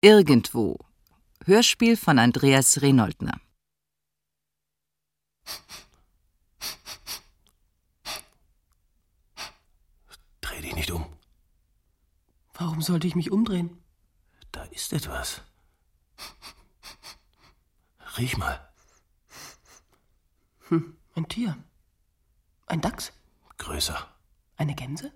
Irgendwo. Hörspiel von Andreas Renoldner. Dreh dich nicht um. Warum sollte ich mich umdrehen? Da ist etwas. Riech mal. Ein Tier. Ein Dachs? Größer. Eine Gänse?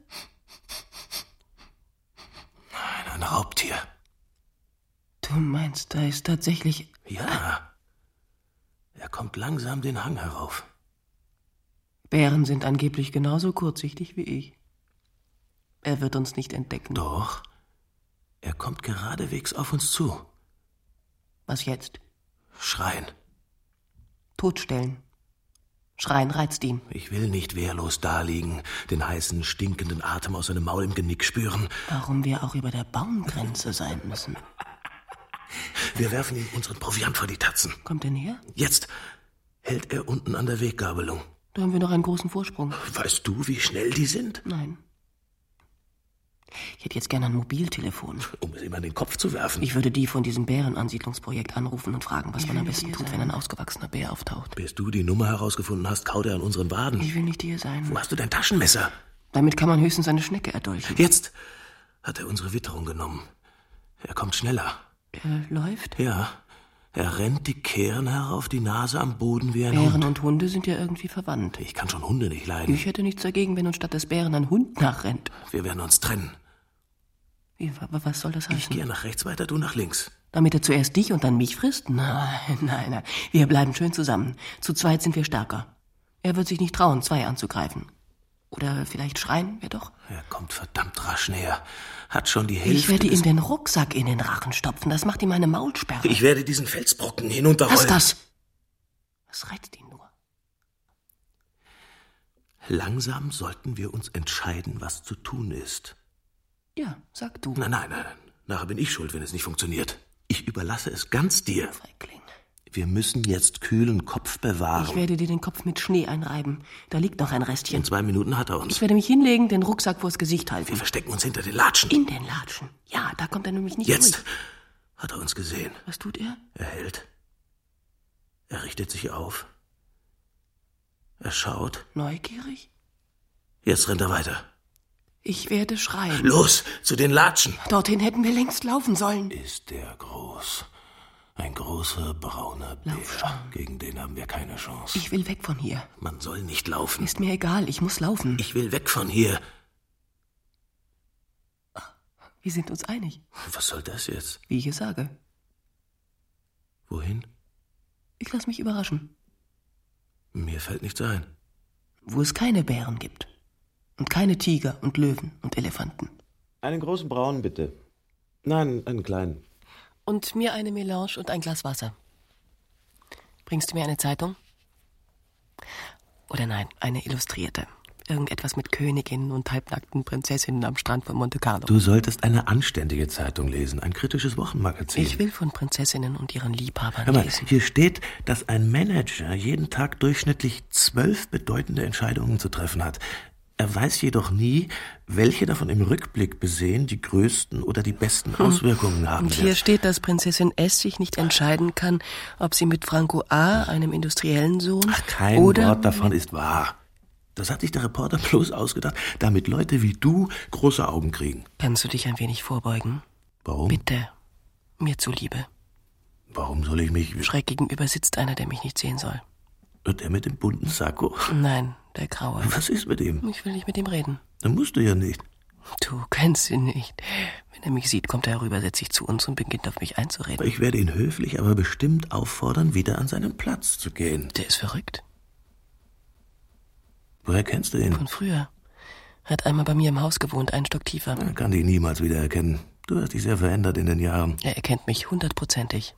Nein, ein Raubtier. Du meinst, da ist tatsächlich... Ja. Er kommt langsam den Hang herauf. Bären sind angeblich genauso kurzsichtig wie ich. Er wird uns nicht entdecken. Doch. Er kommt geradewegs auf uns zu. Was jetzt? Schreien. Totstellen. Schreien reizt ihn. Ich will nicht wehrlos daliegen, den heißen, stinkenden Atem aus seinem Maul im Genick spüren. Warum wir auch über der Baumgrenze sein müssen. Wir werfen ihm unseren Proviant vor die Tatzen. Kommt er näher? Jetzt hält er unten an der Weggabelung. Da haben wir noch einen großen Vorsprung. Weißt du, wie schnell die sind? Nein. Ich hätte jetzt gerne ein Mobiltelefon. Um es ihm an den Kopf zu werfen. Ich würde die von diesem Bärenansiedlungsprojekt anrufen und fragen, was man am besten tut, wenn ein ausgewachsener Bär auftaucht. Bis du die Nummer herausgefunden hast, kaut er an unseren Waden. Ich will nicht hier sein. Wo hast du dein Taschenmesser? Damit kann man höchstens eine Schnecke erdolchen. Jetzt hat er unsere Witterung genommen. Er kommt schneller. Er läuft? Ja. Er rennt die Kehren herauf, die Nase am Boden wie ein Bären Hund. und Hunde sind ja irgendwie verwandt. Ich kann schon Hunde nicht leiden. Ich hätte nichts dagegen, wenn uns statt des Bären ein Hund nachrennt. Wir werden uns trennen. Wie, was soll das heißen? Ich gehe nach rechts weiter, du nach links. Damit er zuerst dich und dann mich frisst? Nein. Wir bleiben schön zusammen. Zu zweit sind wir stärker. Er wird sich nicht trauen, zwei anzugreifen. Oder vielleicht schreien wir doch? Er kommt verdammt rasch näher. Hat schon die Hälfte... Ich werde ihm den Rucksack in den Rachen stopfen. Das macht ihm eine Maulsperre. Ich werde diesen Felsbrocken hinunterrollen. Lass das! Was reizt ihn nur? Langsam sollten wir uns entscheiden, was zu tun ist. Ja, sag du. Nein. Nachher bin ich schuld, wenn es nicht funktioniert. Ich überlasse es ganz dir. Feigling. Wir müssen jetzt kühlen Kopf bewahren. Ich werde dir den Kopf mit Schnee einreiben. Da liegt noch ein Restchen. In 2 Minuten hat er uns. Ich werde mich hinlegen, den Rucksack vors Gesicht halten. Wir verstecken uns hinter den Latschen. In den Latschen? Ja, da kommt er nämlich nicht Jetzt durch. hat er uns gesehen. Was tut er? Er hält. Er richtet sich auf. Er schaut. Neugierig? Jetzt rennt er weiter. Ich werde schreien. Los, zu den Latschen. Dorthin hätten wir längst laufen sollen. Ist der groß. Ein großer, brauner Bär. Lauf schon. Gegen den haben wir keine Chance. Ich will weg von hier. Man soll nicht laufen. Ist mir egal, ich muss laufen. Ich will weg von hier. Wir sind uns einig. Was soll das jetzt? Wie ich es sage. Wohin? Ich lasse mich überraschen. Mir fällt nichts ein. Wo es keine Bären gibt. Und keine Tiger und Löwen und Elefanten. Einen großen braunen, bitte. Nein, einen kleinen. Und mir eine Melange und ein Glas Wasser. Bringst du mir eine Zeitung? Oder nein, eine illustrierte. Irgendetwas mit Königinnen und halbnackten Prinzessinnen am Strand von Monte Carlo. Du solltest eine anständige Zeitung lesen, ein kritisches Wochenmagazin. Ich will von Prinzessinnen und ihren Liebhabern Hör mal, lesen. hier steht, dass ein Manager jeden Tag durchschnittlich 12 bedeutende Entscheidungen zu treffen hat. Er weiß jedoch nie, welche davon im Rückblick besehen die größten oder die besten Auswirkungen haben Und hier wird. steht, dass Prinzessin S. sich nicht entscheiden kann, ob sie mit Franco A., einem industriellen Sohn, Kein oder... Wort davon ist wahr. Das hat sich der Reporter bloß ausgedacht, damit Leute wie du große Augen kriegen. Kannst du dich ein wenig vorbeugen? Warum? Bitte, mir zuliebe. Warum soll ich mich... Schräg gegenüber sitzt einer, der mich nicht sehen soll. Und der mit dem bunten Sakko? Nein, der Graue. Was ist mit ihm? Ich will nicht mit ihm reden. Dann musst du ja nicht. Du kennst ihn nicht. Wenn er mich sieht, kommt er herüber, setzt sich zu uns und beginnt auf mich einzureden. Ich werde ihn höflich, aber bestimmt auffordern, wieder an seinen Platz zu gehen. Der ist verrückt. Woher kennst du ihn? Von früher. Er hat einmal bei mir im Haus gewohnt, einen Stock tiefer. Er kann dich niemals wiedererkennen. Du hast dich sehr verändert in den Jahren. Er erkennt mich 100%.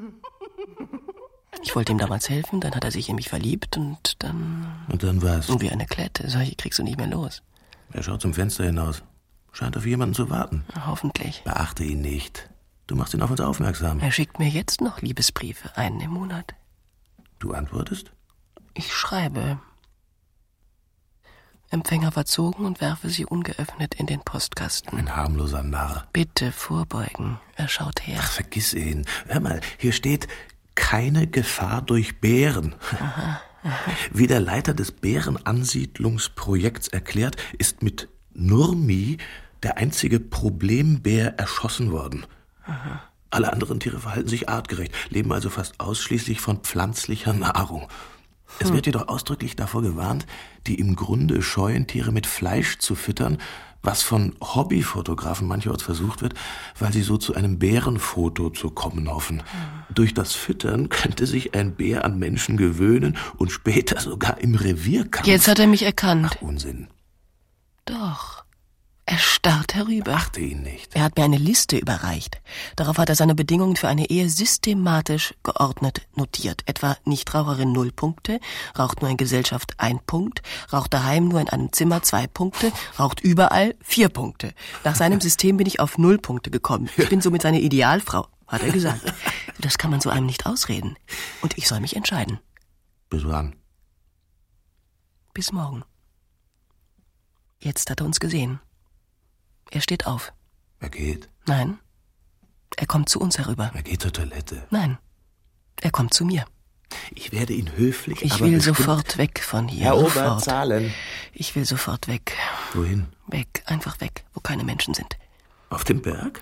Ich wollte ihm damals helfen, dann hat er sich in mich verliebt und dann... Und dann was? Wie eine Klette. Solche kriegst du nicht mehr los. Er schaut zum Fenster hinaus. Scheint auf jemanden zu warten. Hoffentlich. Beachte ihn nicht. Du machst ihn auf uns aufmerksam. Er schickt mir jetzt noch Liebesbriefe, einen im Monat. Du antwortest? Ich schreibe. Empfänger verzogen und werfe sie ungeöffnet in den Postkasten. Ein harmloser Narr. Bitte vorbeugen. Er schaut her. Ach, vergiss ihn. Hör mal, hier steht, keine Gefahr durch Bären. Aha. Wie der Leiter des Bärenansiedlungsprojekts erklärt, ist mit Nurmi der einzige Problembär erschossen worden. Aha. Alle anderen Tiere verhalten sich artgerecht, leben also fast ausschließlich von pflanzlicher Nahrung. Es wird jedoch ausdrücklich davor gewarnt, die im Grunde scheuen Tiere mit Fleisch zu füttern, was von Hobbyfotografen mancherorts versucht wird, weil sie so zu einem Bärenfoto zu kommen hoffen. Durch das Füttern könnte sich ein Bär an Menschen gewöhnen und später sogar im Revierkampf... Jetzt hat er mich erkannt. Ach, Unsinn. Doch. Er starrt herüber. Achte ihn nicht. Er hat mir eine Liste überreicht. Darauf hat er seine Bedingungen für eine Ehe systematisch geordnet notiert. Etwa Nichtraucherin 0 Punkte, raucht nur in Gesellschaft 1 Punkt, raucht daheim nur in einem Zimmer 2 Punkte, raucht überall 4 Punkte. Nach seinem System bin ich auf 0 Punkte gekommen. Ich bin somit seine Idealfrau, hat er gesagt. Das kann man so einem nicht ausreden. Und ich soll mich entscheiden. Bis wann? Bis morgen. Jetzt hat er uns gesehen. Er steht auf. Er geht. Nein. Er kommt zu uns herüber. Er geht zur Toilette. Nein. Er kommt zu mir. Ich werde ihn höflich, Ich aber will bestimmt... sofort weg von hier. Herr Obert, Sofort. zahlen. Ich will sofort weg. Wohin? Weg. Einfach weg, wo keine Menschen sind. Auf den Berg?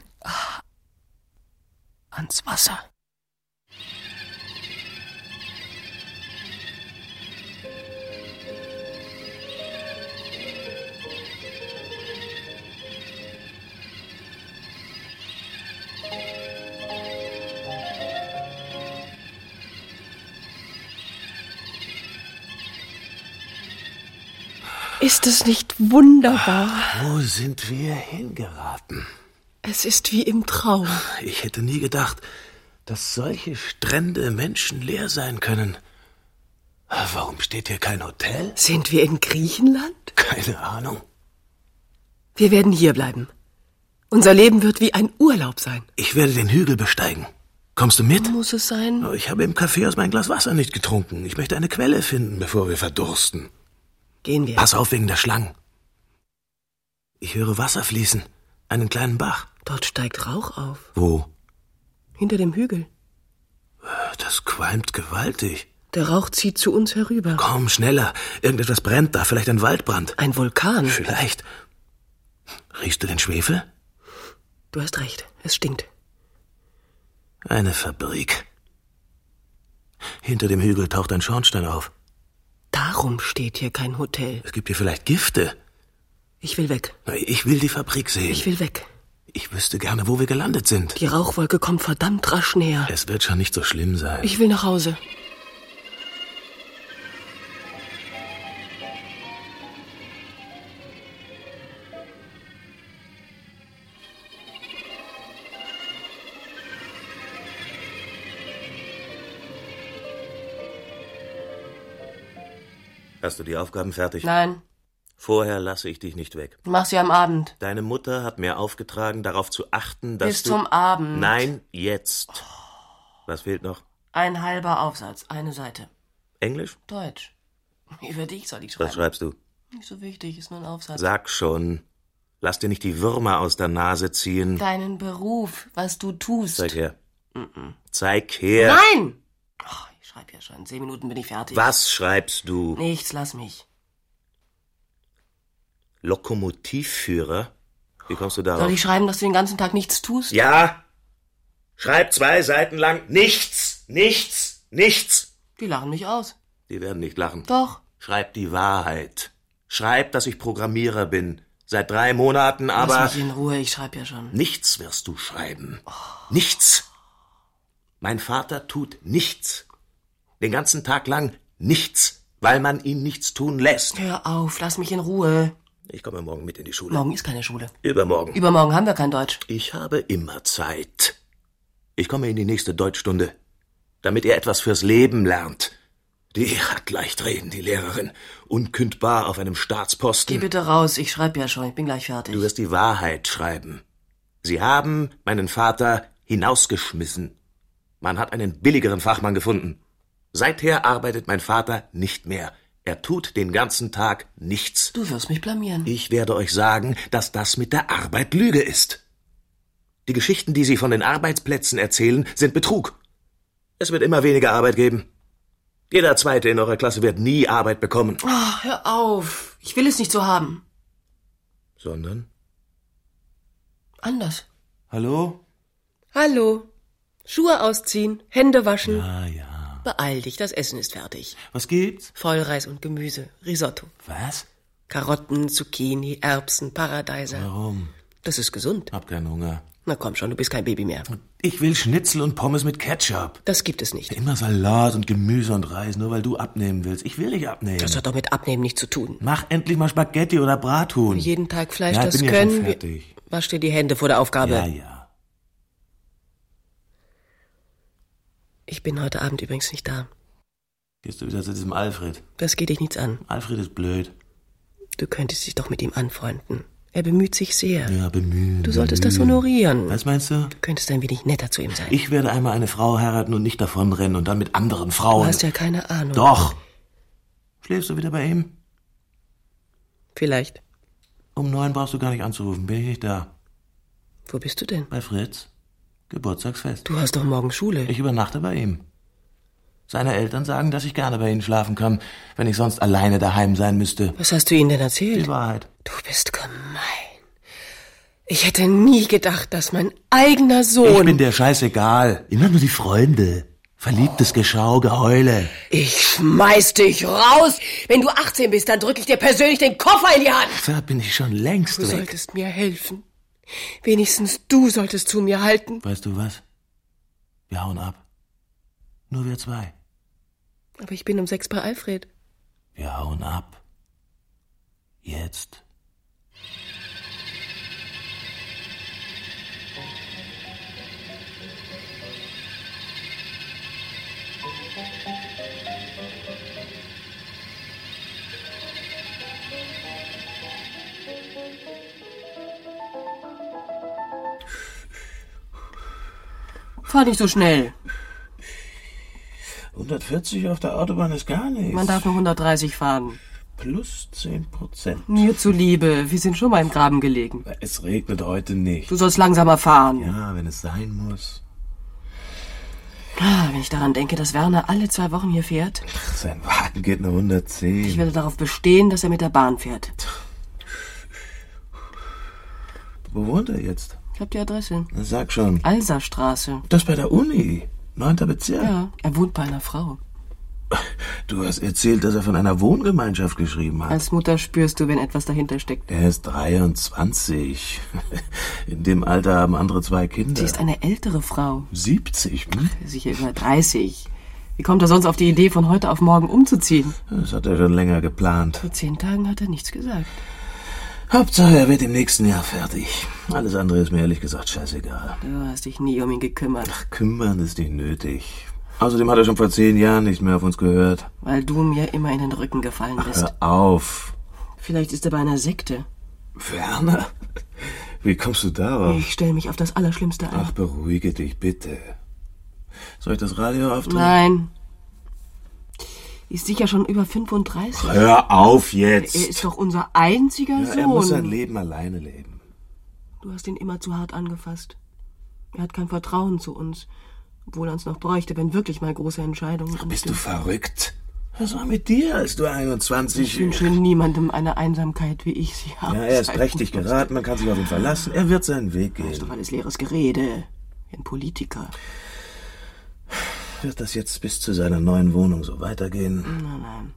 Ans Wasser. Ist es nicht wunderbar? Wo sind wir hingeraten? Es ist wie im Traum. Ich hätte nie gedacht, dass solche Strände menschenleer sein können. Warum steht hier kein Hotel? Sind wir in Griechenland? Keine Ahnung. Wir werden hier bleiben. Unser Leben wird wie ein Urlaub sein. Ich werde den Hügel besteigen. Kommst du mit? Muss es sein? Ich habe im Café aus mein Glas Wasser nicht getrunken. Ich möchte eine Quelle finden, bevor wir verdursten. Gehen wir. Pass auf wegen der Schlangen. Ich höre Wasser fließen. Einen kleinen Bach. Dort steigt Rauch auf. Wo? Hinter dem Hügel. Das qualmt gewaltig. Der Rauch zieht zu uns herüber. Komm, schneller. Irgendetwas brennt da. Vielleicht ein Waldbrand. Ein Vulkan. Vielleicht. Riechst du den Schwefel? Du hast recht. Es stinkt. Eine Fabrik. Hinter dem Hügel taucht ein Schornstein auf. Darum steht hier kein Hotel. Es gibt hier vielleicht Gifte. Ich will weg. Ich will die Fabrik sehen. Ich will weg. Ich wüsste gerne, wo wir gelandet sind. Die Rauchwolke kommt verdammt rasch näher. Es wird schon nicht so schlimm sein. Ich will nach Hause. Hast du die Aufgaben fertig? Nein, Vorher lasse ich dich nicht weg. mach sie am Abend. Deine Mutter hat mir aufgetragen, darauf zu achten, dass Bis du... zum Abend. Nein, jetzt. Was fehlt noch? Ein halber Aufsatz, eine Seite. Englisch? Deutsch. Über dich soll ich schreiben. Was schreibst du? Nicht so wichtig, ist nur ein Aufsatz. Sag schon. Lass dir nicht die Würmer aus der Nase ziehen. Deinen Beruf, was du tust. Zeig her. Zeig her. Nein! Ach, ich schreibe ja schon. 10 Minuten bin ich fertig. Was schreibst du? Nichts, lass mich. Lokomotivführer? Wie kommst du darauf? Soll ich schreiben, dass du den ganzen Tag nichts tust? Ja. Schreib 2 Seiten lang nichts, nichts, nichts. Die lachen mich aus. Die werden nicht lachen. Doch. Schreib die Wahrheit. Schreib, dass ich Programmierer bin. Seit 3 Monaten, aber... Lass mich in Ruhe, ich schreibe ja schon. Nichts wirst du schreiben. Nichts. Mein Vater tut nichts. Den ganzen Tag lang nichts, weil man ihn nichts tun lässt. Hör auf, lass mich in Ruhe. Ich komme morgen mit in die Schule. Morgen ist keine Schule. Übermorgen. Übermorgen haben wir kein Deutsch. Ich habe immer Zeit. Ich komme in die nächste Deutschstunde, damit ihr etwas fürs Leben lernt. Die hat leicht reden, die Lehrerin. Unkündbar auf einem Staatsposten. Geh bitte raus, ich schreibe ja schon, ich bin gleich fertig. Du wirst die Wahrheit schreiben. Sie haben meinen Vater hinausgeschmissen. Man hat einen billigeren Fachmann gefunden. Seither arbeitet mein Vater nicht mehr. Er tut den ganzen Tag nichts. Du wirst mich blamieren. Ich werde euch sagen, dass das mit der Arbeit Lüge ist. Die Geschichten, die Sie von den Arbeitsplätzen erzählen, sind Betrug. Es wird immer weniger Arbeit geben. Jeder Zweite in eurer Klasse wird nie Arbeit bekommen. Oh, hör auf. Ich will es nicht so haben. Sondern? Anders. Hallo? Hallo. Schuhe ausziehen, Hände waschen. Ja. Beeil dich, das Essen ist fertig. Was gibt's? Vollreis und Gemüse, Risotto. Was? Karotten, Zucchini, Erbsen, Paradeiser. Warum? Das ist gesund. Hab keinen Hunger. Na komm schon, du bist kein Baby mehr. Ich will Schnitzel und Pommes mit Ketchup. Das gibt es nicht. Immer Salat und Gemüse und Reis, nur weil du abnehmen willst. Ich will nicht abnehmen. Das hat doch mit Abnehmen nichts zu tun. Mach endlich mal Spaghetti oder Brathuhn. Jeden Tag Fleisch, Ja, ich das bin ja können schon wir. fertig. Wasch dir die Hände vor der Aufgabe. Ja. Ich bin heute Abend übrigens nicht da. Gehst du wieder zu diesem Alfred? Das geht dich nichts an. Alfred ist blöd. Du könntest dich doch mit ihm anfreunden. Er bemüht sich sehr. Ja, bemühen. Du solltest das honorieren. Was meinst du? Du könntest ein wenig netter zu ihm sein. Ich werde einmal eine Frau heiraten und nicht davonrennen und dann mit anderen Frauen. Du hast ja keine Ahnung. Doch. Schläfst du wieder bei ihm? Vielleicht. Um 9 brauchst du gar nicht anzurufen. Bin ich nicht da. Wo bist du denn? Bei Fritz. Geburtstagsfest. Du hast doch morgen Schule. Ich übernachte bei ihm. Seine Eltern sagen, dass ich gerne bei ihnen schlafen kann, wenn ich sonst alleine daheim sein müsste. Was hast du ihnen denn erzählt? Die Wahrheit. Du bist gemein. Ich hätte nie gedacht, dass mein eigener Sohn... Ich bin dir scheißegal. Immer nur die Freunde. Verliebtes Geschau, Geheule. Ich schmeiß dich raus! Wenn du 18 bist, dann drück ich dir persönlich den Koffer in die Hand! Da bin ich schon längst Du weg. solltest mir helfen. Wenigstens du solltest zu mir halten. Weißt du was? Wir hauen ab. Nur wir zwei. Aber ich bin um 6 bei Alfred. Wir hauen ab. Jetzt. Fahr nicht so schnell. 140 auf der Autobahn ist gar nichts. Man darf nur 130 fahren. Plus 10%. Mir zuliebe, wir sind schon mal im Graben gelegen. Es regnet heute nicht. Du sollst langsamer fahren. Ja, wenn es sein muss. Wenn ich daran denke, dass Werner alle 2 Wochen hier fährt. Sein Wagen geht nur 110. Ich werde darauf bestehen, dass er mit der Bahn fährt. Wo wohnt er jetzt? Ich hab die Adresse. Sag schon. Alserstraße. Das bei der Uni. 9. Bezirk. Ja, er wohnt bei einer Frau. Du hast erzählt, dass er von einer Wohngemeinschaft geschrieben hat. Als Mutter spürst du, wenn etwas dahinter steckt. Er ist 23. In dem Alter haben andere 2 Kinder. Sie ist eine ältere Frau. 70, hm? Sicher über 30. Wie kommt er sonst auf die Idee, von heute auf morgen umzuziehen? Das hat er schon länger geplant. Vor 10 Tagen hat er nichts gesagt. Hauptsache, er wird im nächsten Jahr fertig. Alles andere ist mir ehrlich gesagt scheißegal. Du hast dich nie um ihn gekümmert. Ach, kümmern ist nicht nötig. Außerdem hat er schon vor 10 Jahren nicht mehr auf uns gehört. Weil du mir immer in den Rücken gefallen bist. Hör auf. Vielleicht ist er bei einer Sekte. Werner? Wie kommst du darauf? Ich stelle mich auf das Allerschlimmste ein. Ach, beruhige dich bitte. Soll ich das Radio aufdrehen? Nein. Ist sicher schon über 35. Hör auf jetzt. Er ist doch unser einziger Sohn. Er muss sein Leben alleine leben. Du hast ihn immer zu hart angefasst. Er hat kein Vertrauen zu uns. Obwohl er uns noch bräuchte, wenn wirklich mal große Entscheidungen sind. Bist du verrückt? Was war mit dir, als du 21... Ich wünsche niemandem eine Einsamkeit, wie ich sie habe. Ja, er ist prächtig geraten, man kann sich auf ihn verlassen. Er wird seinen Weg gehen. Das ist doch alles leeres Gerede. Wie ein Politiker. Wird das jetzt bis zu seiner neuen Wohnung so weitergehen? Nein.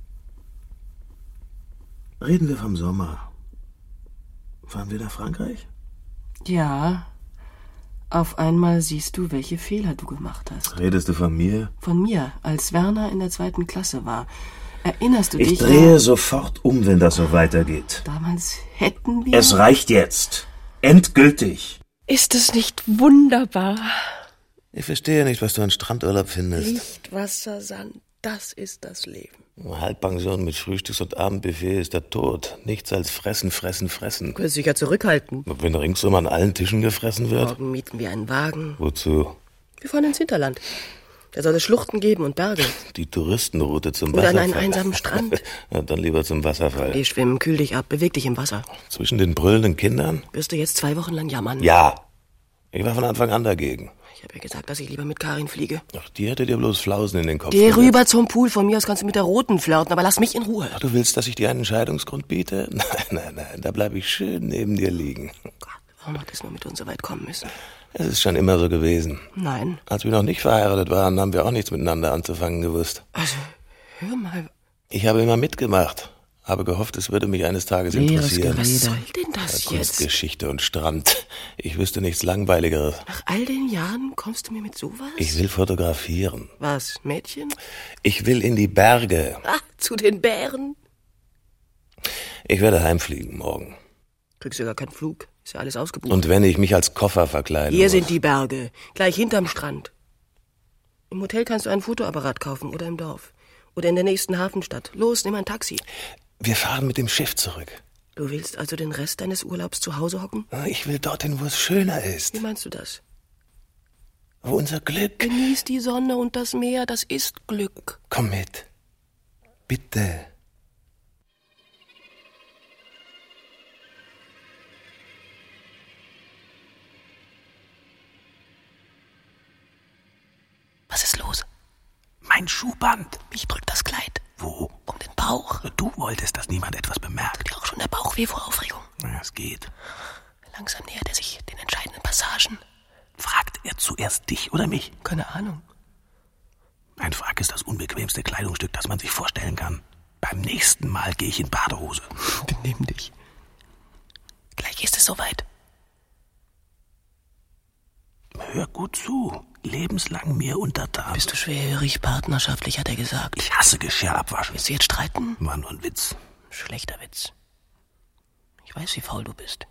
Reden wir vom Sommer. Fahren wir nach Frankreich? Ja. Auf einmal siehst du, welche Fehler du gemacht hast. Redest du von mir? Von mir, als Werner in der 2. Klasse war. Erinnerst du dich? Ich drehe sofort um, wenn das so weitergeht. Damals hätten wir... Es reicht jetzt. Endgültig. Ist es nicht wunderbar? Ich verstehe nicht, was du an Strandurlaub findest. Licht, Wasser, Sand, das ist das Leben. Halbpension mit Frühstücks- und Abendbuffet ist der Tod. Nichts als fressen, fressen, fressen. Du kannst dich ja zurückhalten. Wenn ringsum an allen Tischen gefressen wird? Morgen mieten wir einen Wagen. Wozu? Wir fahren ins Hinterland. Da soll es Schluchten geben und Berge. Die Touristenroute zum Oder Wasserfall. an einen einsamen Strand. Ja, dann lieber zum Wasserfall. Geh schwimmen, kühl dich ab, beweg dich im Wasser. Zwischen den brüllenden Kindern? Wirst du jetzt 2 Wochen lang jammern? Ja. Ich war von Anfang an dagegen. Ich habe ja gesagt, dass ich lieber mit Karin fliege. Ach, die hätte dir bloß Flausen in den Kopf Geh gesetzt. rüber zum Pool, von mir aus kannst du mit der Roten flirten, aber lass mich in Ruhe. Ach, du willst, dass ich dir einen Scheidungsgrund biete? Nein, da bleib ich schön neben dir liegen. Gott, warum hat es nur mit uns so weit kommen müssen? Es ist schon immer so gewesen. Nein. Als wir noch nicht verheiratet waren, haben wir auch nichts miteinander anzufangen gewusst. Also, hör mal. Ich habe immer mitgemacht, habe gehofft, es würde mich eines Tages interessieren. Was soll denn das jetzt? Kunstgeschichte und Strand. Ich wüsste nichts Langweiligeres. Nach all den Jahren kommst du mir mit sowas? Ich will fotografieren. Was, Mädchen? Ich will in die Berge. Ach, zu den Bären? Ich werde heimfliegen morgen. Kriegst du gar keinen Flug. Ist ja alles ausgebucht. Und wenn ich mich als Koffer verkleiden Hier muss. sind die Berge, gleich hinterm Strand. Im Hotel kannst du einen Fotoapparat kaufen oder im Dorf. Oder in der nächsten Hafenstadt. Los, nimm ein Taxi. Wir fahren mit dem Schiff zurück. Du willst also den Rest deines Urlaubs zu Hause hocken? Ich will dorthin, wo es schöner ist. Wie meinst du das? Wo unser Glück... Genieß die Sonne und das Meer, das ist Glück. Komm mit. Bitte. Was ist los? Mein Schuhband. Mich drückt das Kleid. Wo? Um den Bauch. Du wolltest, dass niemand etwas bemerkt. Tut dir auch schon der Bauch weh vor Aufregung? Ja, es geht. Langsam nähert er sich den entscheidenden Passagen. Fragt er zuerst dich oder mich? Keine Ahnung. Ein Frack ist das unbequemste Kleidungsstück, das man sich vorstellen kann. Beim nächsten Mal gehe ich in Badehose. Benimm dich. Gleich ist es soweit. Hör gut zu. Lebenslang mir untertan. Bist du schwerhörig, partnerschaftlich, hat er gesagt. Ich hasse Geschirr abwaschen. Willst du jetzt streiten? War nur ein Witz. Schlechter Witz. Ich weiß, wie faul du bist.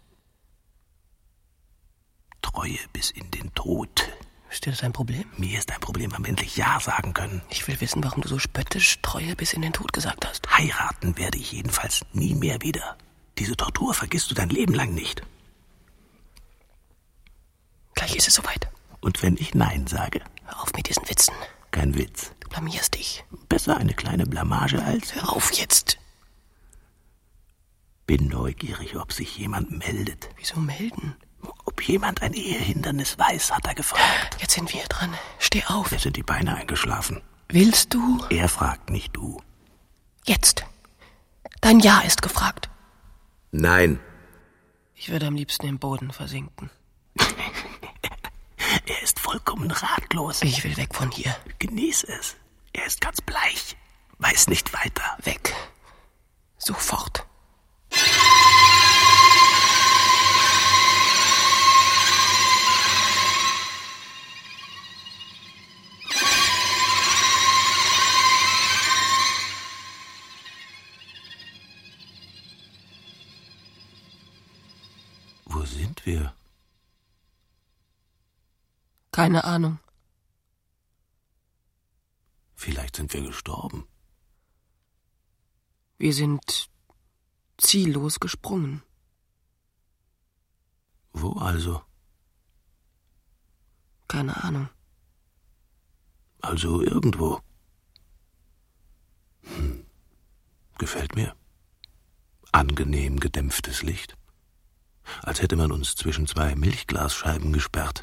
Treue bis in den Tod. Ist dir das ein Problem? Mir ist ein Problem, am endlich Ja sagen können. Ich will wissen, warum du so spöttisch Treue bis in den Tod gesagt hast. Heiraten werde ich jedenfalls nie mehr wieder. Diese Tortur vergisst du dein Leben lang nicht. Gleich ist es soweit. Und wenn ich Nein sage? Hör auf mit diesen Witzen. Kein Witz. Du blamierst dich. Besser eine kleine Blamage als... Hör auf jetzt. Bin neugierig, ob sich jemand meldet. Wieso melden? Ob jemand ein Ehehindernis weiß, hat er gefragt. Jetzt sind wir dran. Steh auf. Mir sind die Beine eingeschlafen. Willst du? Er fragt, nicht du. Jetzt. Dein Ja ist gefragt. Nein. Ich würde am liebsten im Boden versinken. Er ist vollkommen ratlos. Ich will weg von hier. Genieß es. Er ist ganz bleich. Weiß nicht weiter. Weg. Sofort. Wo sind wir? Keine Ahnung. Vielleicht sind wir gestorben. Wir sind ziellos gesprungen. Wo also? Keine Ahnung. Also irgendwo. Gefällt mir. Angenehm gedämpftes Licht. Als hätte man uns zwischen 2 Milchglasscheiben gesperrt.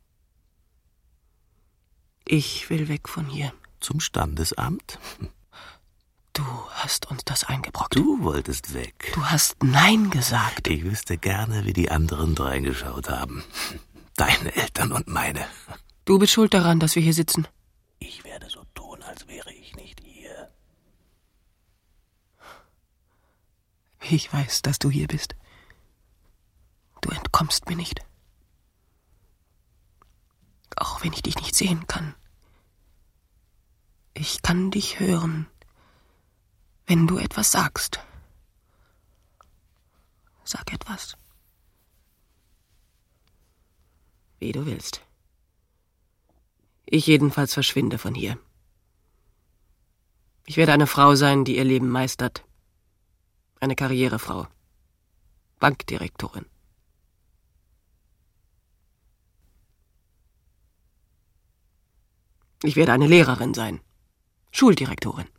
Ich will weg von hier. Zum Standesamt? Du hast uns das eingebrockt. Du wolltest weg. Du hast Nein gesagt. Ich wüsste gerne, wie die anderen reingeschaut haben. Deine Eltern und meine. Du bist schuld daran, dass wir hier sitzen. Ich werde so tun, als wäre ich nicht hier. Ich weiß, dass du hier bist. Du entkommst mir nicht. Auch wenn ich dich nicht sehen kann. Ich kann dich hören, wenn du etwas sagst. Sag etwas. Wie du willst. Ich jedenfalls verschwinde von hier. Ich werde eine Frau sein, die ihr Leben meistert. Eine Karrierefrau. Bankdirektorin. Ich werde eine Lehrerin sein. Schuldirektorin.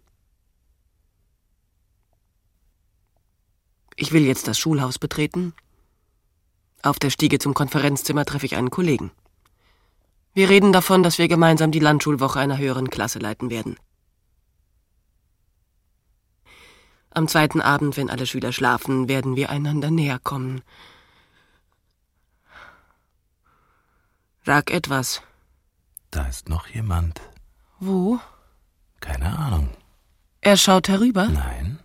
Ich will jetzt das Schulhaus betreten. Auf der Stiege zum Konferenzzimmer treffe ich einen Kollegen. Wir reden davon, dass wir gemeinsam die Landschulwoche einer höheren Klasse leiten werden. Am zweiten Abend, wenn alle Schüler schlafen, werden wir einander näher kommen. Sag etwas. Da ist noch jemand. Wo? Keine Ahnung. Er schaut herüber? Nein.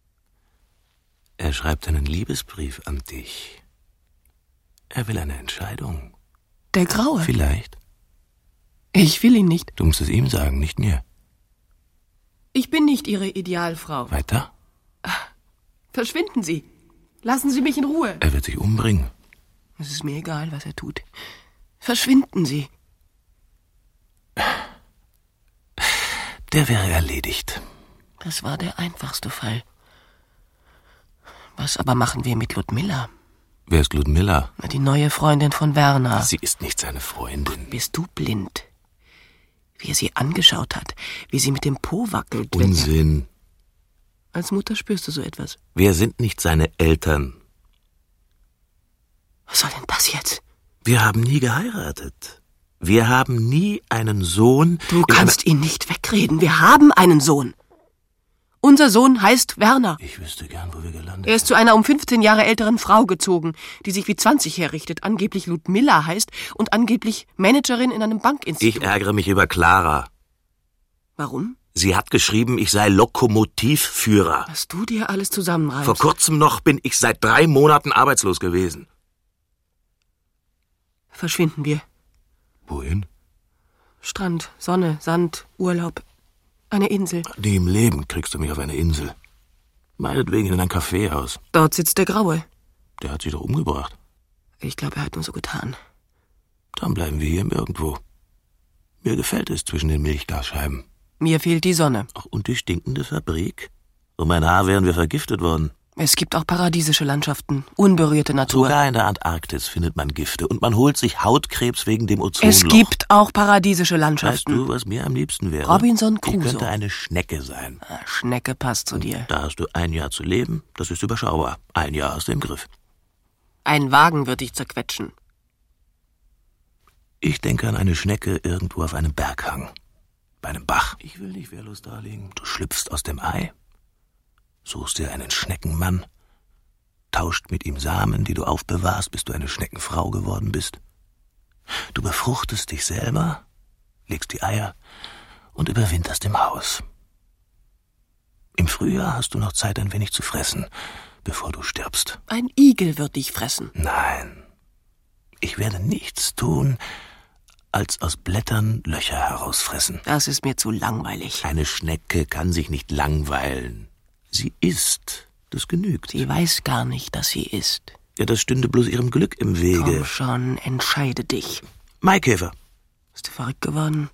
Er schreibt einen Liebesbrief an dich. Er will eine Entscheidung. Der Graue? Vielleicht. Ich will ihn nicht. Du musst es ihm sagen, nicht mir. Ich bin nicht Ihre Idealfrau. Weiter? Verschwinden Sie. Lassen Sie mich in Ruhe. Er wird sich umbringen. Es ist mir egal, was er tut. Verschwinden Sie. Der wäre erledigt. Das war der einfachste Fall. Was aber machen wir mit Ludmilla? Wer ist Ludmilla? Die neue Freundin von Werner. Sie ist nicht seine Freundin. Bist du blind? Wie er sie angeschaut hat, wie sie mit dem Po wackelt. Unsinn. Als Mutter spürst du so etwas. Wir sind nicht seine Eltern. Was soll denn das jetzt? Wir haben nie geheiratet. Wir haben nie einen Sohn. Du kannst ihn nicht wegreden. Wir haben einen Sohn. Unser Sohn heißt Werner. Ich wüsste gern, wo wir gelandet sind. Er ist zu einer um 15 Jahre älteren Frau gezogen, die sich wie 20 herrichtet, angeblich Ludmilla heißt und angeblich Managerin in einem Bankinstitut. Ich ärgere mich über Clara. Warum? Sie hat geschrieben, ich sei Lokomotivführer. Was du dir alles zusammenreimst. Vor kurzem noch bin ich seit 3 Monaten arbeitslos gewesen. Verschwinden wir. Wohin? Strand, Sonne, Sand, Urlaub. Eine Insel. Nie im Leben kriegst du mich auf eine Insel. Meinetwegen in ein Kaffeehaus. Dort sitzt der Graue. Der hat sich doch umgebracht. Ich glaube, er hat nur so getan. Dann bleiben wir hier irgendwo. Mir gefällt es zwischen den Milchglasscheiben. Mir fehlt die Sonne. Ach, und die stinkende Fabrik? Um ein Haar wären wir vergiftet worden. Es gibt auch paradiesische Landschaften, unberührte Natur. Sogar in der Antarktis findet man Gifte und man holt sich Hautkrebs wegen dem Ozonloch. Es gibt auch paradiesische Landschaften. Weißt du, was mir am liebsten wäre? Robinson Crusoe. Ich könnte eine Schnecke sein. Schnecke passt zu dir. Da hast du 1 Jahr zu leben, das ist überschaubar. 1 Jahr hast du im Griff. Ein Wagen wird dich zerquetschen. Ich denke an eine Schnecke irgendwo auf einem Berghang. Bei einem Bach. Ich will nicht wehrlos daliegen. Du schlüpfst aus dem Ei, suchst dir einen Schneckenmann, tauscht mit ihm Samen, die du aufbewahrst, bis du eine Schneckenfrau geworden bist. Du befruchtest dich selber, legst die Eier und überwinterst im Haus. Im Frühjahr hast du noch Zeit, ein wenig zu fressen, bevor du stirbst. Ein Igel wird dich fressen. Nein, ich werde nichts tun, als aus Blättern Löcher herausfressen. Das ist mir zu langweilig. Eine Schnecke kann sich nicht langweilen. Sie isst, das genügt. Sie weiß gar nicht, dass sie isst. Ja, das stünde bloß ihrem Glück im Wege. Komm schon, entscheide dich. Maikäfer. Bist du verrückt geworden?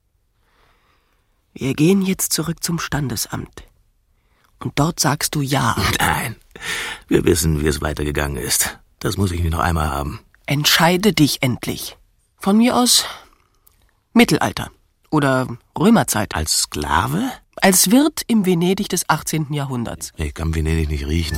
Wir gehen jetzt zurück zum Standesamt. Und dort sagst du ja. Nein, wir wissen, wie es weitergegangen ist. Das muss ich nicht noch einmal haben. Entscheide dich endlich. Von mir aus Mittelalter oder Römerzeit. Als Sklave? Als Wirt im Venedig des 18. Jahrhunderts. Ich kann Venedig nicht riechen.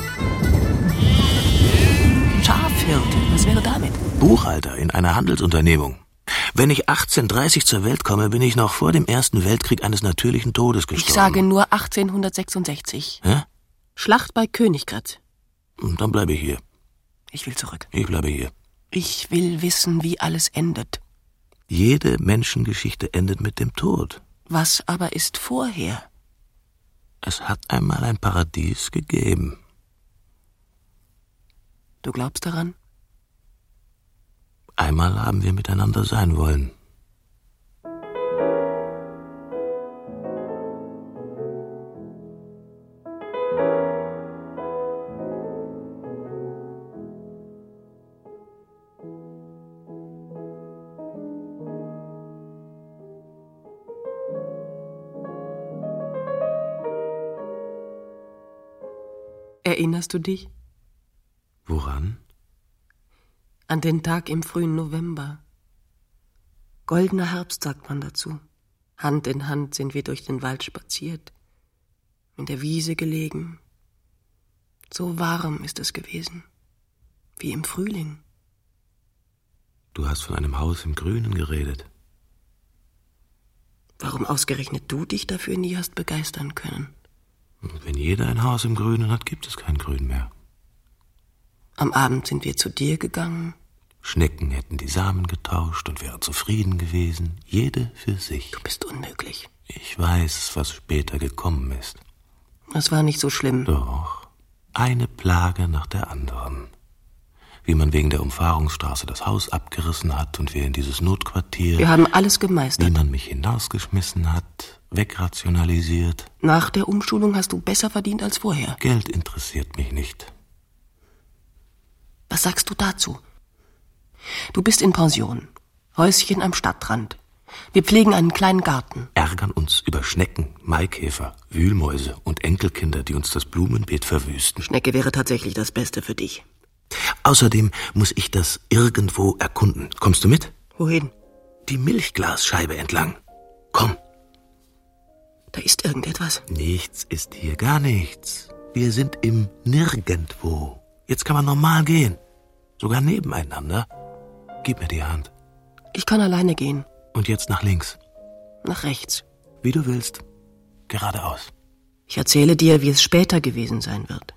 Schafhirt, was wäre damit? Buchhalter in einer Handelsunternehmung. Wenn ich 1830 zur Welt komme, bin ich noch vor dem Ersten Weltkrieg eines natürlichen Todes gestorben. Ich sage nur 1866. Hä? Schlacht bei Königgrätz. Und dann bleibe ich hier. Ich will zurück. Ich bleibe hier. Ich will wissen, wie alles endet. Jede Menschengeschichte endet mit dem Tod. Was aber ist vorher? Es hat einmal ein Paradies gegeben. Du glaubst daran? Einmal haben wir miteinander sein wollen. Erinnerst du dich? Woran? An den Tag im frühen November. Goldener Herbst, sagt man dazu. Hand in Hand sind wir durch den Wald spaziert, in der Wiese gelegen. So warm ist es gewesen, wie im Frühling. Du hast von einem Haus im Grünen geredet. Warum ausgerechnet du dich dafür nie hast begeistern können? Und wenn jeder ein Haus im Grünen hat, gibt es kein Grün mehr. Am Abend sind wir zu dir gegangen. Schnecken hätten die Samen getauscht und wären zufrieden gewesen, jede für sich. Du bist unmöglich. Ich weiß, was später gekommen ist. Das war nicht so schlimm. Doch, eine Plage nach der anderen. Wie man wegen der Umfahrungsstraße das Haus abgerissen hat und wir in dieses Notquartier... Wir haben alles gemeistert. Wie man mich hinausgeschmissen hat, wegrationalisiert. Nach der Umschulung hast du besser verdient als vorher. Geld interessiert mich nicht. Was sagst du dazu? Du bist in Pension, Häuschen am Stadtrand. Wir pflegen einen kleinen Garten. Ärgern uns über Schnecken, Maikäfer, Wühlmäuse und Enkelkinder, die uns das Blumenbeet verwüsten. Schnecke wäre tatsächlich das Beste für dich. Außerdem muss ich das irgendwo erkunden. Kommst du mit? Wohin? Die Milchglasscheibe entlang. Komm. Da ist irgendetwas. Nichts ist hier, gar nichts. Wir sind im Nirgendwo. Jetzt kann man normal gehen. Sogar nebeneinander. Gib mir die Hand. Ich kann alleine gehen. Und jetzt nach links. Nach rechts. Wie du willst. Geradeaus. Ich erzähle dir, wie es später gewesen sein wird.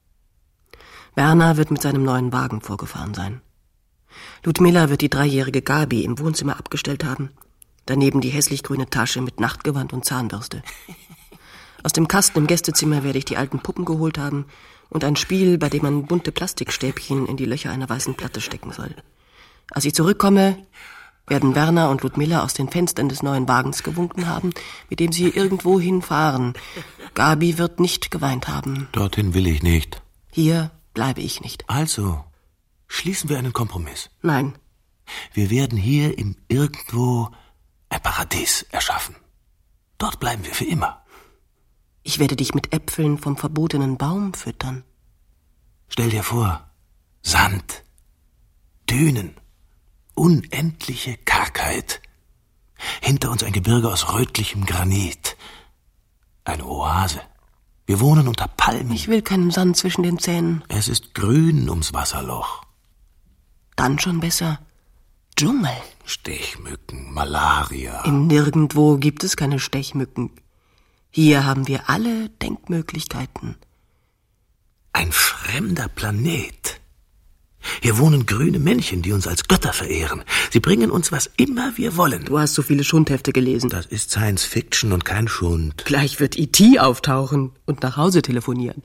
Werner wird mit seinem neuen Wagen vorgefahren sein. Ludmilla wird die 3-jährige Gabi im Wohnzimmer abgestellt haben. Daneben die hässlich grüne Tasche mit Nachtgewand und Zahnbürste. Aus dem Kasten im Gästezimmer werde ich die alten Puppen geholt haben und ein Spiel, bei dem man bunte Plastikstäbchen in die Löcher einer weißen Platte stecken soll. Als ich zurückkomme, werden Werner und Ludmilla aus den Fenstern des neuen Wagens gewunken haben, mit dem sie irgendwo hinfahren. Gabi wird nicht geweint haben. Dorthin will ich nicht. Hier bleibe ich nicht. Also, schließen wir einen Kompromiss. Nein. Wir werden hier im Irgendwo ein Paradies erschaffen. Dort bleiben wir für immer. Ich werde dich mit Äpfeln vom verbotenen Baum füttern. Stell dir vor, Sand, Dünen, unendliche Kargheit. Hinter uns ein Gebirge aus rötlichem Granit. Eine Oase. Wir wohnen unter Palmen. Ich will keinen Sand zwischen den Zähnen. Es ist grün ums Wasserloch. Dann schon besser Dschungel. Stechmücken, Malaria. In Nirgendwo gibt es keine Stechmücken. Hier haben wir alle Denkmöglichkeiten. Ein fremder Planet. Hier wohnen grüne Männchen, die uns als Götter verehren. Sie bringen uns, was immer wir wollen. Du hast so viele Schundhefte gelesen. Das ist Science Fiction und kein Schund. Gleich wird E.T. auftauchen und nach Hause telefonieren.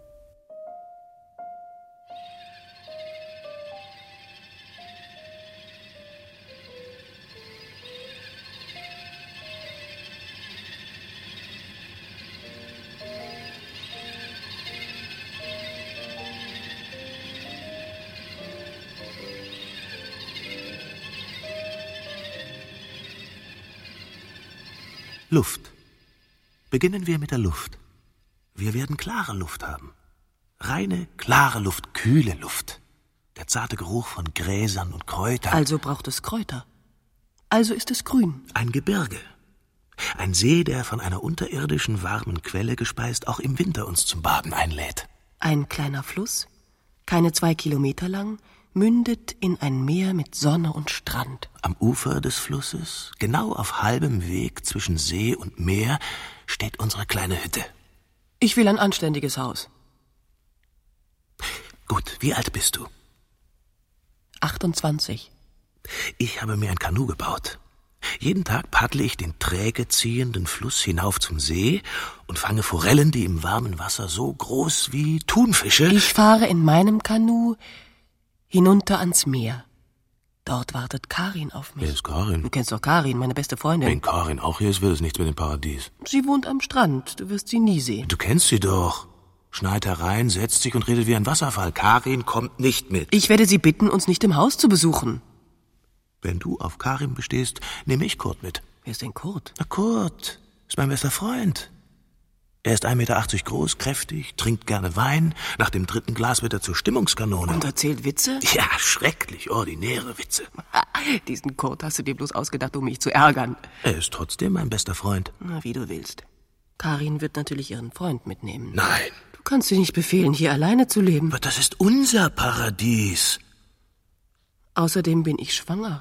Luft. Beginnen wir mit der Luft. Wir werden klare Luft haben. Reine, klare Luft, kühle Luft. Der zarte Geruch von Gräsern und Kräutern. Also braucht es Kräuter. Also ist es grün. Ein Gebirge. Ein See, der von einer unterirdischen warmen Quelle gespeist auch im Winter uns zum Baden einlädt. Ein kleiner Fluss, keine 2 Kilometer lang, mündet in ein Meer mit Sonne und Strand. Am Ufer des Flusses, genau auf halbem Weg zwischen See und Meer, steht unsere kleine Hütte. Ich will ein anständiges Haus. Gut, wie alt bist du? 28. Ich habe mir ein Kanu gebaut. Jeden Tag paddle ich den träge ziehenden Fluss hinauf zum See und fange Forellen, die im warmen Wasser so groß wie Thunfische... Ich fahre in meinem Kanu hinunter ans Meer. Dort wartet Karin auf mich. Wer ist Karin? Du kennst doch Karin, meine beste Freundin. Wenn Karin auch hier ist, wird es nichts mit dem Paradies. Sie wohnt am Strand, du wirst sie nie sehen. Du kennst sie doch. Schneit herein, setzt sich und redet wie ein Wasserfall. Karin kommt nicht mit. Ich werde sie bitten, uns nicht im Haus zu besuchen. Wenn du auf Karin bestehst, nehme ich Kurt mit. Wer ist denn Kurt? Na, Kurt ist mein bester Freund. Er ist 1,80 Meter groß, kräftig, trinkt gerne Wein. Nach dem 3. Glas wird er zur Stimmungskanone. Und erzählt Witze? Ja, schrecklich ordinäre Witze. Diesen Kurt hast du dir bloß ausgedacht, um mich zu ärgern. Er ist trotzdem mein bester Freund. Na, wie du willst. Karin wird natürlich ihren Freund mitnehmen. Nein. Du kannst dir nicht befehlen, hier alleine zu leben. Aber das ist unser Paradies. Außerdem bin ich schwanger.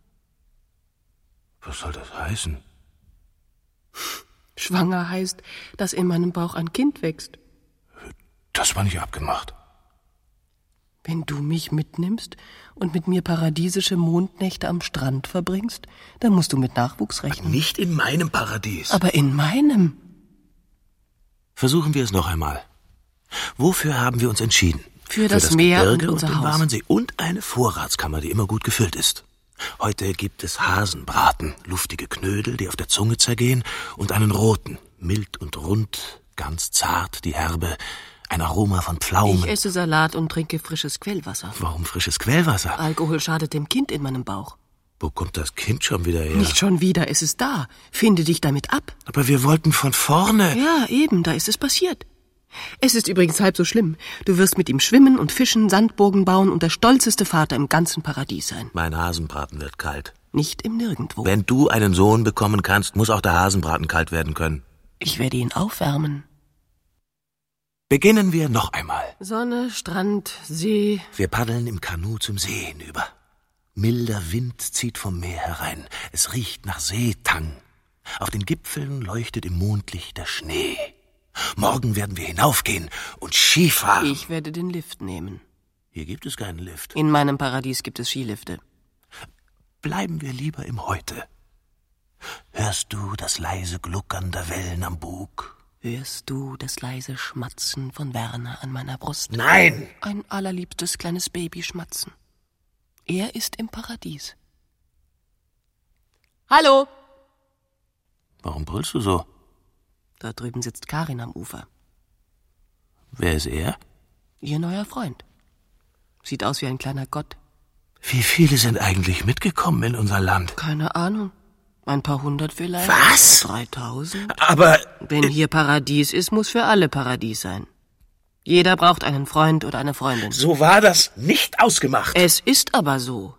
Was soll das heißen? Schwanger heißt, dass in meinem Bauch ein Kind wächst. Das war nicht abgemacht. Wenn du mich mitnimmst und mit mir paradiesische Mondnächte am Strand verbringst, dann musst du mit Nachwuchs rechnen. Nicht in meinem Paradies. Aber in meinem. Versuchen wir es noch einmal. Wofür haben wir uns entschieden? Für das Meer Gebirge und unser den Haus. warmen See und eine Vorratskammer, die immer gut gefüllt ist. Heute gibt es Hasenbraten, luftige Knödel, die auf der Zunge zergehen, und einen roten, mild und rund, ganz zart, die Herbe, ein Aroma von Pflaumen. Ich esse Salat und trinke frisches Quellwasser. Warum frisches Quellwasser? Alkohol schadet dem Kind in meinem Bauch. Wo kommt das Kind schon wieder her? Nicht schon wieder, es ist da. Finde dich damit ab. Aber wir wollten von vorne. Ja, eben, da ist es passiert. Es ist übrigens halb so schlimm. Du wirst mit ihm schwimmen und fischen, Sandburgen bauen und der stolzeste Vater im ganzen Paradies sein. Mein Hasenbraten wird kalt. Nicht im Nirgendwo. Wenn du einen Sohn bekommen kannst, muss auch der Hasenbraten kalt werden können. Ich werde ihn aufwärmen. Beginnen wir noch einmal. Sonne, Strand, See. Wir paddeln im Kanu zum See hinüber. Milder Wind zieht vom Meer herein. Es riecht nach Seetang. Auf den Gipfeln leuchtet im Mondlicht der Schnee. Morgen werden wir hinaufgehen und Skifahren. Ich werde den Lift nehmen. Hier gibt es keinen Lift. In meinem Paradies gibt es Skilifte. Bleiben wir lieber im Heute. Hörst du das leise Gluckern der Wellen am Bug? Hörst du das leise Schmatzen von Werner an meiner Brust? Nein! Ein allerliebstes kleines Baby schmatzen. Er ist im Paradies. Hallo! Warum brüllst du so? Da drüben sitzt Karin am Ufer. Wer ist er? Ihr neuer Freund. Sieht aus wie ein kleiner Gott. Wie viele sind eigentlich mitgekommen in unser Land? Keine Ahnung. Ein paar hundert vielleicht. Was? 3000. Aber... Wenn hier Paradies ist, muss für alle Paradies sein. Jeder braucht einen Freund oder eine Freundin. So war das nicht ausgemacht. Es ist aber so.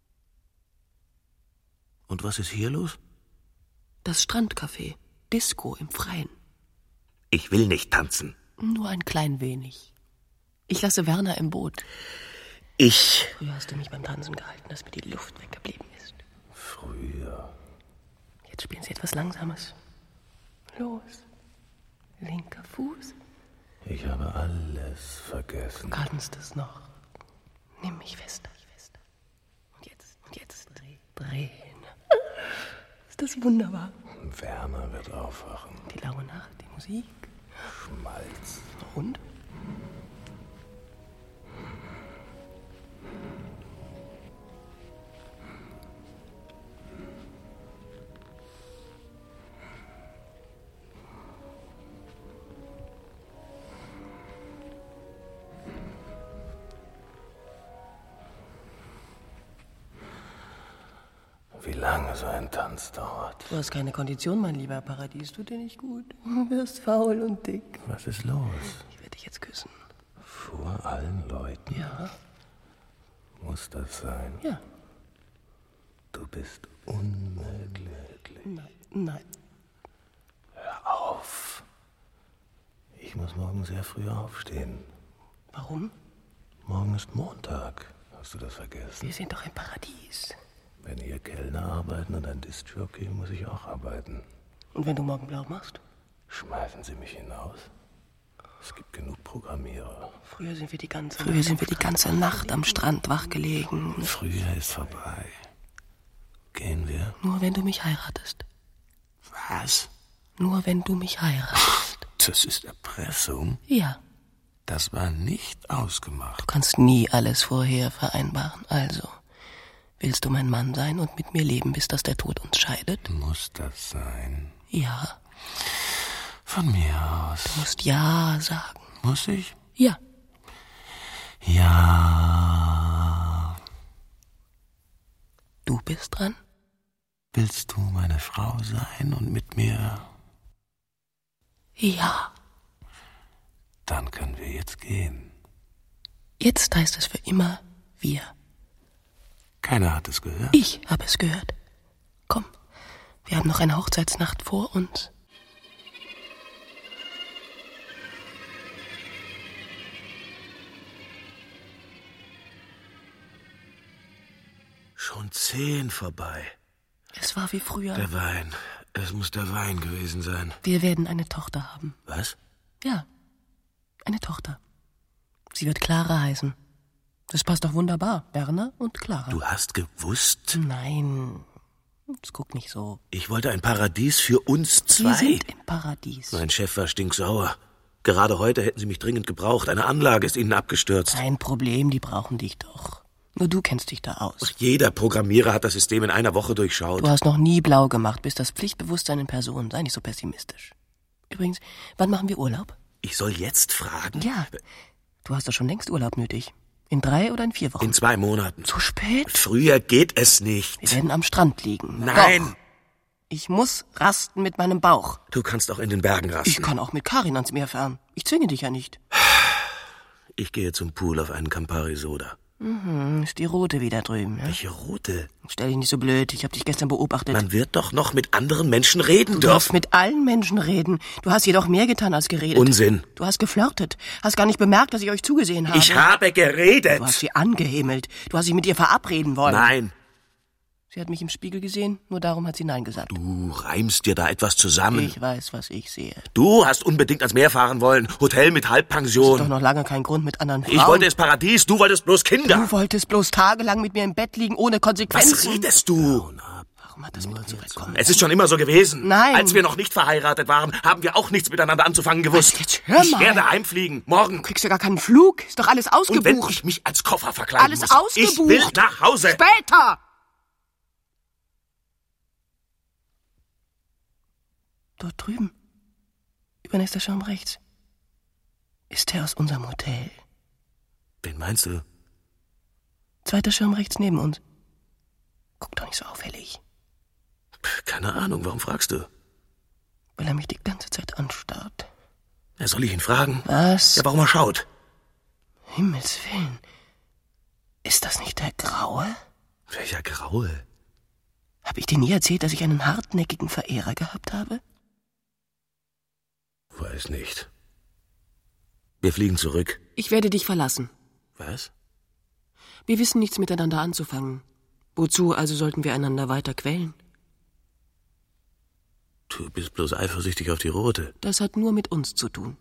Und was ist hier los? Das Strandcafé. Disco im Freien. Ich will nicht tanzen. Nur ein klein wenig. Ich lasse Werner im Boot. Früher hast du mich beim Tanzen gehalten, dass mir die Luft weggeblieben ist. Früher. Jetzt spielen sie etwas Langsames. Los. Linker Fuß. Ich habe alles vergessen. Du kannst es noch. Nimm mich fester. Und jetzt drehen. Ist das wunderbar. Werner wird aufwachen. Die laue Nacht, die Musik. Schmalz. Und? Wie lange so ein Tanz dauert. Du hast keine Kondition, mein lieber. Paradies tut dir nicht gut. Du wirst faul und dick. Was ist los? Ich werde dich jetzt küssen. Vor allen Leuten? Ja. Muss das sein? Ja. Du bist unmöglich. Nein. Hör auf. Ich muss morgen sehr früh aufstehen. Warum? Morgen ist Montag. Hast du das vergessen? Wir sind doch im Paradies. Wenn hier Kellner arbeiten und ein Diskjockey, muss ich auch arbeiten. Und wenn du morgen blau machst? Schmeißen Sie mich hinaus? Es gibt genug Programmierer. Früher sind wir die ganze Nacht am Strand wachgelegen. Frühjahr ist vorbei. Gehen wir? Nur wenn du mich heiratest. Was? Nur wenn du mich heiratest. Das ist Erpressung. Ja. Das war nicht ausgemacht. Du kannst nie alles vorher vereinbaren. Also, willst du mein Mann sein und mit mir leben, bis dass der Tod uns scheidet? Muss das sein? Ja. Von mir aus. Du musst Ja sagen. Muss ich? Ja. Ja. Du bist dran? Willst du meine Frau sein und mit mir? Ja. Dann können wir jetzt gehen. Jetzt heißt es für immer wir. Keiner hat es gehört. Ich habe es gehört. Komm, wir haben noch eine Hochzeitsnacht vor uns. Schon 10 vorbei. Es war wie früher. Der Wein. Es muss der Wein gewesen sein. Wir werden eine Tochter haben. Was? Ja, eine Tochter. Sie wird Clara heißen. Das passt doch wunderbar, Werner und Clara. Du hast gewusst? Nein, das guck nicht so. Ich wollte ein Paradies für uns 2. Wir sind im Paradies. Mein Chef war stinksauer. Gerade heute hätten sie mich dringend gebraucht. Eine Anlage ist ihnen abgestürzt. Kein Problem, die brauchen dich doch. Nur du kennst dich da aus. Jeder Programmierer hat das System in einer Woche durchschaut. Du hast noch nie blau gemacht, bist das Pflichtbewusstsein in Person. Sei nicht so pessimistisch. Übrigens, wann machen wir Urlaub? Ich soll jetzt fragen? Ja, du hast doch schon längst Urlaub nötig. In 3 oder in 4 Wochen? In 2 Monaten. Zu spät? Früher geht es nicht. Wir werden am Strand liegen. Nein! Doch. Ich muss rasten mit meinem Bauch. Du kannst auch in den Bergen rasten. Ich kann auch mit Karin ans Meer fahren. Ich zwinge dich ja nicht. Ich gehe zum Pool auf einen Campari Soda. Ist die Rote wieder drüben, ja? Welche Rote? Stell dich nicht so blöd, ich habe dich gestern beobachtet. Man wird doch noch mit anderen Menschen reden Du dürfen. darfst mit allen Menschen reden. Du hast jedoch mehr getan als geredet. Unsinn. Du hast geflirtet. Hast gar nicht bemerkt, dass ich euch zugesehen habe. Ich habe geredet. Du hast sie angehimmelt. Du hast dich mit ihr verabreden wollen. Nein. Sie hat mich im Spiegel gesehen, nur darum hat sie Nein gesagt. Du reimst dir da etwas zusammen. Ich weiß, was ich sehe. Du hast unbedingt ans Meer fahren wollen. Hotel mit Das Halbpension. ist doch noch lange kein Grund mit anderen Frauen. Ich wollte das Paradies, du wolltest bloß Kinder. Du wolltest bloß tagelang mit mir im Bett liegen, ohne Konsequenzen. Was redest du? Warum hat das mit dir bekommen? Es ist schon immer so gewesen. Nein. Als wir noch nicht verheiratet waren, haben wir auch nichts miteinander anzufangen gewusst. Jetzt hör Ich mal. werde heimfliegen. Morgen. Du kriegst ja gar keinen Flug. Ist doch alles Und wenn ausgebucht. ich mich als Koffer verkleiden Alles muss. ausgebucht. Ich will nach Hause. Später! Dort drüben, über nächster Schirm rechts, ist der aus unserem Hotel. Wen meinst du? 2. Schirm rechts neben uns. Guck doch nicht so auffällig, Keine Ahnung, warum fragst du? weil er mich die ganze Zeit anstarrt. Ja, soll ich ihn fragen? Was? Ja, warum er schaut? Himmels Willen. Ist das nicht der Graue? Welcher Graue? Hab ich dir nie erzählt, dass ich einen hartnäckigen Verehrer gehabt habe? Weiß nicht. Wir fliegen zurück. Ich werde dich verlassen. Was? Wir wissen nichts miteinander anzufangen. Wozu also sollten wir einander weiter quälen? Du bist bloß eifersüchtig auf die Rote. Das hat nur mit uns zu tun.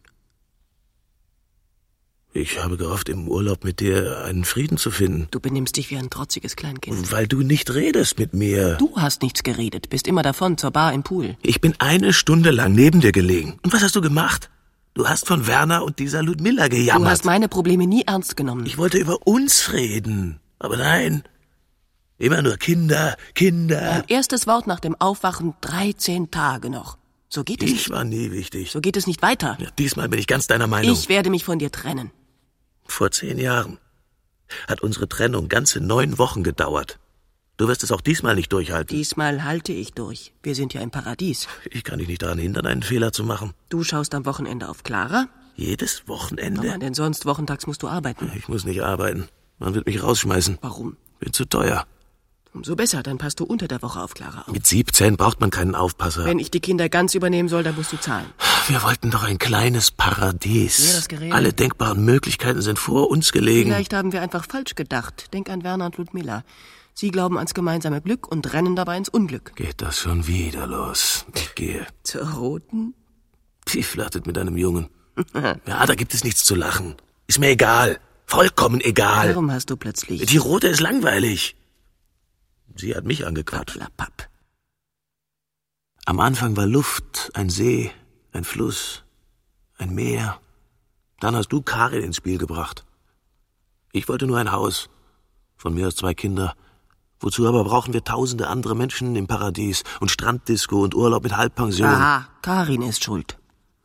Ich habe gehofft, im Urlaub mit dir einen Frieden zu finden. Du benimmst dich wie ein trotziges Kleinkind. Weil du nicht redest mit mir. Du hast nichts geredet, bist immer davon zur Bar im Pool. Ich bin 1 Stunde lang neben dir gelegen. Und was hast du gemacht? Du hast von Werner und dieser Ludmilla gejammert. Du hast meine Probleme nie ernst genommen. Ich wollte über uns reden. Aber nein. Immer nur Kinder, Kinder. Dein erstes Wort nach dem Aufwachen 13 Tage noch. So geht es Ich nicht. war nie wichtig. So geht es nicht weiter. Ja, diesmal bin ich ganz deiner Meinung. Ich werde mich von dir trennen. Vor 10 Jahren hat unsere Trennung ganze 9 Wochen gedauert. Du wirst es auch diesmal nicht durchhalten. Diesmal halte ich durch. Wir sind ja im Paradies. Ich kann dich nicht daran hindern, einen Fehler zu machen. Du schaust am Wochenende auf Clara. Jedes Wochenende? Aber denn sonst wochentags musst du arbeiten. Ich muss nicht arbeiten. Man wird mich rausschmeißen. Warum? Bin zu teuer. Umso besser, dann passt du unter der Woche auf Clara auf. Mit 17 braucht man keinen Aufpasser. Wenn ich die Kinder ganz übernehmen soll, dann musst du zahlen. Wir wollten doch ein kleines Paradies. Ja, das Gerede. Alle denkbaren Möglichkeiten sind vor uns gelegen. Vielleicht haben wir einfach falsch gedacht. Denk an Werner und Ludmilla. Sie glauben ans gemeinsame Glück und rennen dabei ins Unglück. Geht das schon wieder los? Ich gehe. Zur Roten? Sie flirtet mit einem Jungen. Ja, da gibt es nichts zu lachen. Ist mir egal. Vollkommen egal. Warum hast du plötzlich... Die Rote ist langweilig. Sie hat mich angequatscht. Papp. Am Anfang war Luft, ein See, ein Fluss, ein Meer. Dann hast du Karin ins Spiel gebracht. Ich wollte nur ein Haus. Von mir aus 2 Kinder. Wozu aber brauchen wir tausende andere Menschen im Paradies und Stranddisco und Urlaub mit Halbpension? Aha, Karin ist schuld.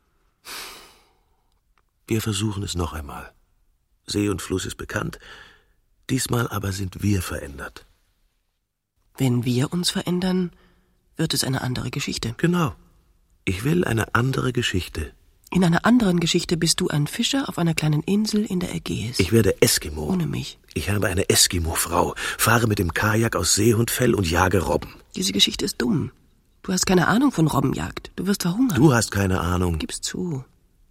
Wir versuchen es noch einmal. See und Fluss ist bekannt. Diesmal aber sind wir verändert. Wenn wir uns verändern, wird es eine andere Geschichte. Genau. Ich will eine andere Geschichte. In einer anderen Geschichte bist du ein Fischer auf einer kleinen Insel in der Ägäis. Ich werde Eskimo. Ohne mich. Ich habe eine Eskimo-Frau, fahre mit dem Kajak aus Seehundfell und jage Robben. Diese Geschichte ist dumm. Du hast keine Ahnung von Robbenjagd. Du wirst verhungern. Du hast keine Ahnung. Gib's zu.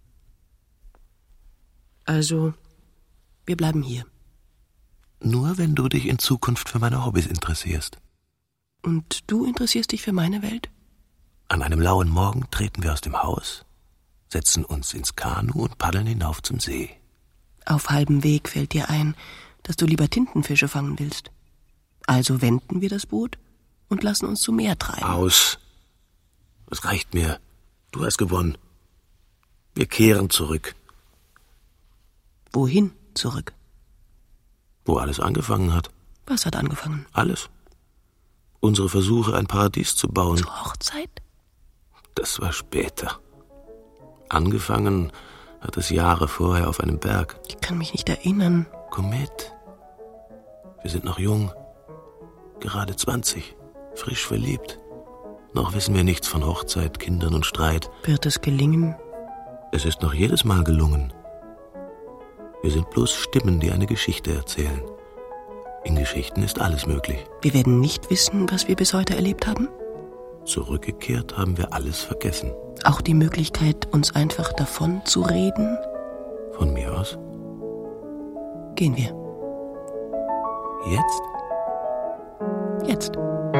Also, wir bleiben hier. Nur wenn du dich in Zukunft für meine Hobbys interessierst. Und du interessierst dich für meine Welt? An einem lauen Morgen treten wir aus dem Haus, setzen uns ins Kanu und paddeln hinauf zum See. Auf halbem Weg fällt dir ein, dass du lieber Tintenfische fangen willst. Also wenden wir das Boot und lassen uns zum Meer treiben. Aus. Das reicht mir. Du hast gewonnen. Wir kehren zurück. Wohin zurück? Wo alles angefangen hat. Was hat angefangen? Alles. Unsere Versuche, ein Paradies zu bauen. Zur Hochzeit? Das war später. Angefangen hat es Jahre vorher auf einem Berg. Ich kann mich nicht erinnern. Komm mit. Wir sind noch jung. Gerade 20. Frisch verliebt. Noch wissen wir nichts von Hochzeit, Kindern und Streit. Wird es gelingen? Es ist noch jedes Mal gelungen. Wir sind bloß Stimmen, die eine Geschichte erzählen. In Geschichten ist alles möglich. Wir werden nicht wissen, was wir bis heute erlebt haben? Zurückgekehrt haben wir alles vergessen. Auch die Möglichkeit, uns einfach davon zu reden? Von mir aus? Gehen wir. Jetzt? Jetzt.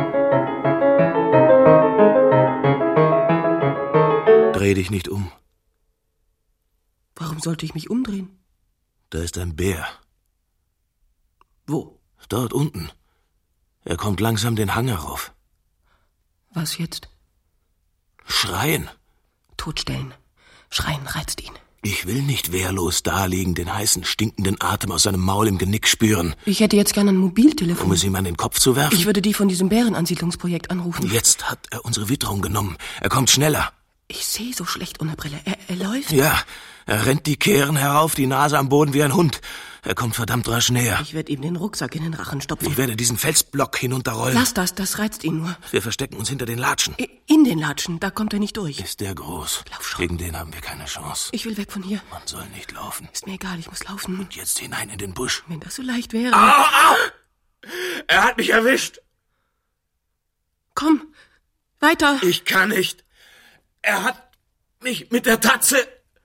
Dreh dich nicht um. Warum sollte ich mich umdrehen? Da ist ein Bär. Wo? Dort unten. Er kommt langsam den Hang herauf. Was jetzt? Schreien. Totstellen. Schreien reizt ihn. Ich will nicht wehrlos daliegen, den heißen, stinkenden Atem aus seinem Maul im Genick spüren. Ich hätte jetzt gerne ein Mobiltelefon. Um es ihm an den Kopf zu werfen? Ich würde die von diesem Bärenansiedlungsprojekt anrufen. Jetzt hat er unsere Witterung genommen. Er kommt schneller. Ich sehe so schlecht ohne Brille. Er läuft? Ja, er rennt die Kehren herauf, die Nase am Boden wie ein Hund. Er kommt verdammt rasch näher. Ich werde ihm den Rucksack in den Rachen stopfen. Ich werde diesen Felsblock hinunterrollen. Lass das reizt ihn nur. Wir verstecken uns hinter den Latschen. In den Latschen, da kommt er nicht durch. Ist der groß? Lauf schon. Gegen den haben wir keine Chance. Ich will weg von hier. Man soll nicht laufen. Ist mir egal, ich muss laufen. Und jetzt hinein in den Busch. Wenn das so leicht wäre. Au! Er hat mich erwischt. Komm, weiter. Ich kann nicht. Er hat mich mit der Tatze...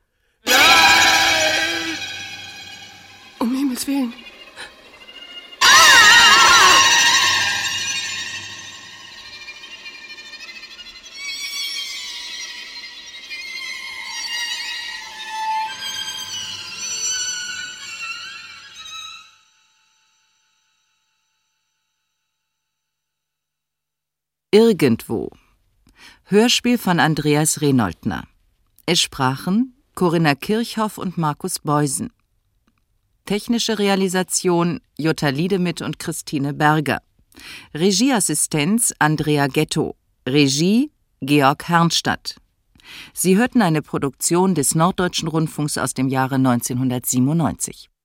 Um Himmels Willen. Irgendwo. Hörspiel von Andreas Renoldner. Es sprachen Corinna Kirchhoff und Markus Beusen. Technische Realisation Jutta Liedemith und Christine Berger. Regieassistenz Andrea Ghetto. Regie Georg Herrnstadt. Sie hörten eine Produktion des Norddeutschen Rundfunks aus dem Jahre 1997.